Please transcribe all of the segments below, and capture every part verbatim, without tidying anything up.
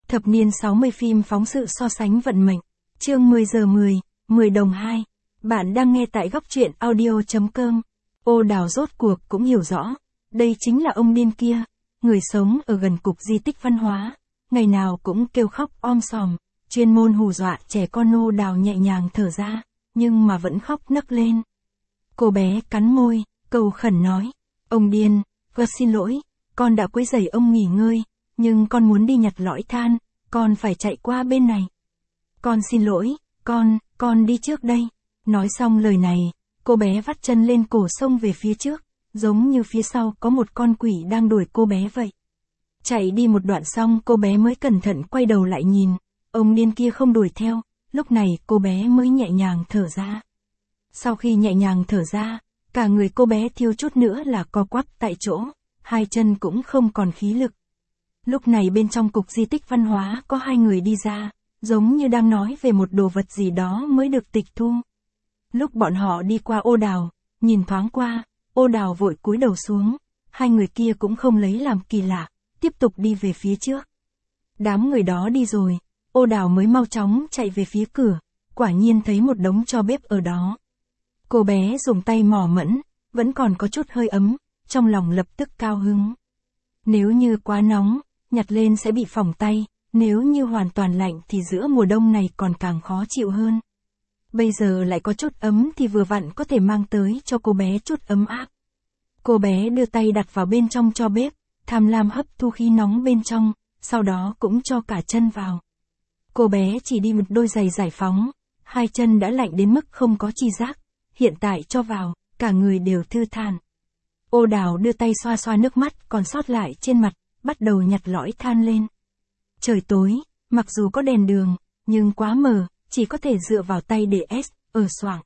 Thập niên sáu mươi phim phóng sự so sánh vận mệnh. Chương mười giờ mười, mười đồng hai. Bạn đang nghe tại góc truyện audio chấm com. Ô Đào rốt cuộc cũng hiểu rõ. Đây chính là ông điên kia. Người sống ở gần cục di tích văn hóa. Ngày nào cũng kêu khóc om sòm. Chuyên môn hù dọa trẻ con. Ô Đào nhẹ nhàng thở ra. Nhưng mà vẫn khóc nấc lên. Cô bé cắn môi, cầu khẩn nói. Ông điên, con xin lỗi. Con đã quấy rầy ông nghỉ ngơi. Nhưng con muốn đi nhặt lõi than, con phải chạy qua bên này. Con xin lỗi, con, con đi trước đây. Nói xong lời này, cô bé vắt chân lên cổ xông về phía trước, giống như phía sau có một con quỷ đang đuổi cô bé vậy. Chạy đi một đoạn xong cô bé mới cẩn thận quay đầu lại nhìn, ông điên kia không đuổi theo, lúc này cô bé mới nhẹ nhàng thở ra. Sau khi nhẹ nhàng thở ra, cả người cô bé thiếu chút nữa là co quắp tại chỗ, hai chân cũng không còn khí lực. Lúc này bên trong cục di tích văn hóa có hai người đi ra, giống như đang nói về một đồ vật gì đó mới được tịch thu. Lúc bọn họ đi qua Ô Đào, nhìn thoáng qua, Ô Đào vội cúi đầu xuống, hai người kia cũng không lấy làm kỳ lạ, tiếp tục đi về phía trước. Đám người đó đi rồi, Ô Đào mới mau chóng chạy về phía cửa, quả nhiên thấy một đống tro bếp ở đó. Cô bé dùng tay mò mẫn, vẫn còn có chút hơi ấm, trong lòng lập tức cao hứng. Nếu như quá nóng, nhặt lên sẽ bị phỏng tay, nếu như hoàn toàn lạnh thì giữa mùa đông này còn càng khó chịu hơn. Bây giờ lại có chút ấm thì vừa vặn có thể mang tới cho cô bé chút ấm áp. Cô bé đưa tay đặt vào bên trong tro bếp, tham lam hấp thu khí nóng bên trong, sau đó cũng cho cả chân vào. Cô bé chỉ đi một đôi giày giải phóng, hai chân đã lạnh đến mức không có chi giác, hiện tại cho vào, cả người đều thư thản. Ô Đào đưa tay xoa xoa nước mắt còn sót lại trên mặt, bắt đầu nhặt lõi than lên. Trời tối, mặc dù có đèn đường, nhưng quá mờ, chỉ có thể dựa vào tay để ét, ở xoảng.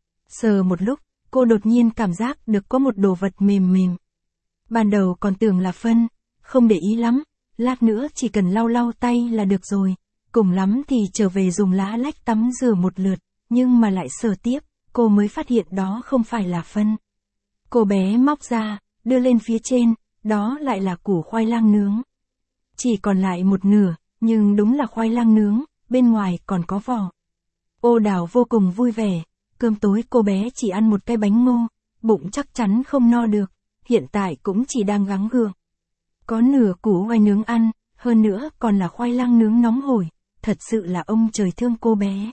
Sờ một lúc, cô đột nhiên cảm giác được có một đồ vật mềm mềm. Ban đầu còn tưởng là phân, không để ý lắm, lát nữa chỉ cần lau lau tay là được rồi, cùng lắm thì trở về dùng lá lách tắm rửa một lượt, nhưng mà lại sờ tiếp, cô mới phát hiện đó không phải là phân. Cô bé móc ra, đưa lên phía trên, đó lại là củ khoai lang nướng. Chỉ còn lại một nửa, nhưng đúng là khoai lang nướng, bên ngoài còn có vỏ. Ô Đào vô cùng vui vẻ, cơm tối cô bé chỉ ăn một cái bánh ngô, bụng chắc chắn không no được, hiện tại cũng chỉ đang gắng gượng. Có nửa củ khoai nướng ăn, hơn nữa còn là khoai lang nướng nóng hổi, thật sự là ông trời thương cô bé.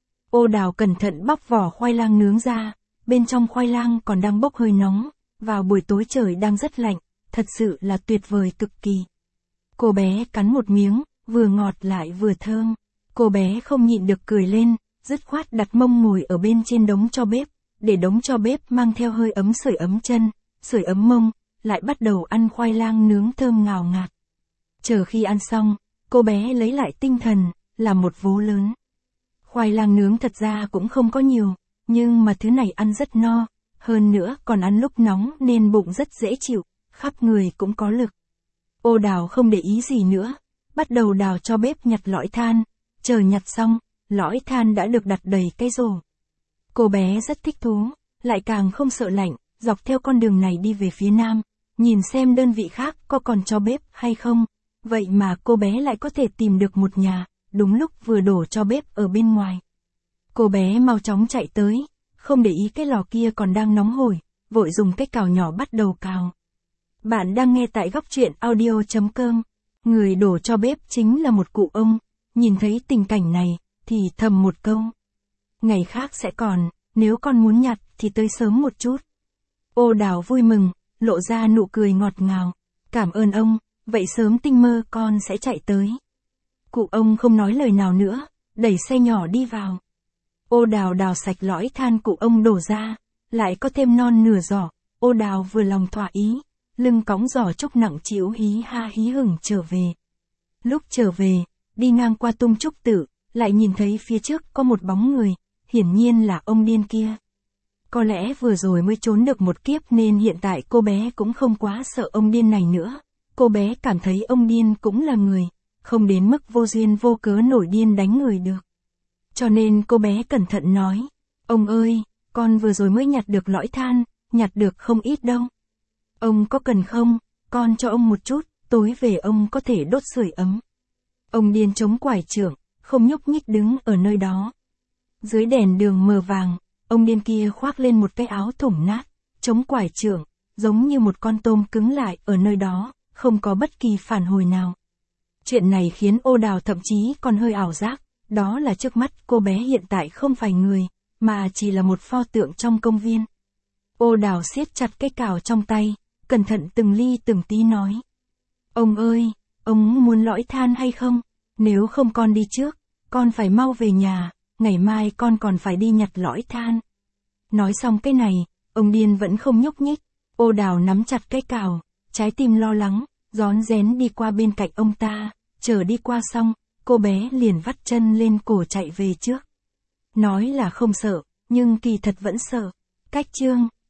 Ô Đào cẩn thận bóc vỏ khoai lang nướng ra, bên trong khoai lang còn đang bốc hơi nóng, vào buổi tối trời đang rất lạnh, thật sự là tuyệt vời cực kỳ. Cô bé cắn một miếng, vừa ngọt lại vừa thơm. Cô bé không nhịn được cười lên, dứt khoát đặt mông ngồi ở bên trên đống tro bếp, để đống tro bếp mang theo hơi ấm sưởi ấm chân, sưởi ấm mông, lại bắt đầu ăn khoai lang nướng thơm ngào ngạt. Chờ khi ăn xong, cô bé lấy lại tinh thần, là một vố lớn. Khoai lang nướng thật ra cũng không có nhiều, nhưng mà thứ này ăn rất no, hơn nữa còn ăn lúc nóng nên bụng rất dễ chịu, khắp người cũng có lực. Ô Đào không để ý gì nữa, bắt đầu đào cho bếp nhặt lõi than, chờ nhặt xong, lõi than đã được đặt đầy cái rổ. Cô bé rất thích thú, lại càng không sợ lạnh, dọc theo con đường này đi về phía nam, nhìn xem đơn vị khác có còn cho bếp hay không, vậy mà cô bé lại có thể tìm được một nhà, đúng lúc vừa đổ cho bếp ở bên ngoài. Cô bé mau chóng chạy tới, không để ý cái lò kia còn đang nóng hổi, vội dùng cái cào nhỏ bắt đầu cào. Bạn đang nghe tại góc truyện audio chấm com. Người đổ cho bếp chính là một cụ ông, nhìn thấy tình cảnh này, thì thầm một câu. Ngày khác sẽ còn, nếu con muốn nhặt thì tới sớm một chút. Ô Đào vui mừng, lộ ra nụ cười ngọt ngào. Cảm ơn ông, vậy sớm tinh mơ con sẽ chạy tới. Cụ ông không nói lời nào nữa, đẩy xe nhỏ đi vào. Ô Đào đào sạch lõi than cụ ông đổ ra, lại có thêm non nửa giỏ, Ô Đào vừa lòng thỏa ý, lưng cõng giỏ trúc nặng chịu hí ha hí hửng trở về. Lúc trở về, đi ngang qua tung trúc tự, lại nhìn thấy phía trước có một bóng người, hiển nhiên là ông điên kia. Có lẽ vừa rồi mới trốn được một kiếp nên hiện tại cô bé cũng không quá sợ ông điên này nữa, cô bé cảm thấy ông điên cũng là người, không đến mức vô duyên vô cớ nổi điên đánh người được. Cho nên cô bé cẩn thận nói, ông ơi, con vừa rồi mới nhặt được lõi than, nhặt được không ít đâu. Ông có cần không, con cho ông một chút, tối về ông có thể đốt sưởi ấm. Ông điên chống quải trượng, không nhúc nhích đứng ở nơi đó. Dưới đèn đường mờ vàng, ông điên kia khoác lên một cái áo thủng nát, chống quải trượng, giống như một con tôm cứng lại ở nơi đó, không có bất kỳ phản hồi nào. Chuyện này khiến Ô Đào thậm chí còn hơi ảo giác, đó là trước mắt cô bé hiện tại không phải người, mà chỉ là một pho tượng trong công viên. Ô Đào siết chặt cái cào trong tay, cẩn thận từng ly từng tí nói. Ông ơi, ông muốn lõi than hay không? Nếu không con đi trước, con phải mau về nhà, ngày mai con còn phải đi nhặt lõi than. Nói xong cái này, ông điên vẫn không nhúc nhích. Ô Đào nắm chặt cái cào, trái tim lo lắng, rón rén đi qua bên cạnh ông ta, chờ đi qua xong, cô bé liền vắt chân lên cổ chạy về trước. Nói là không sợ, nhưng kỳ thật vẫn sợ. Cách chương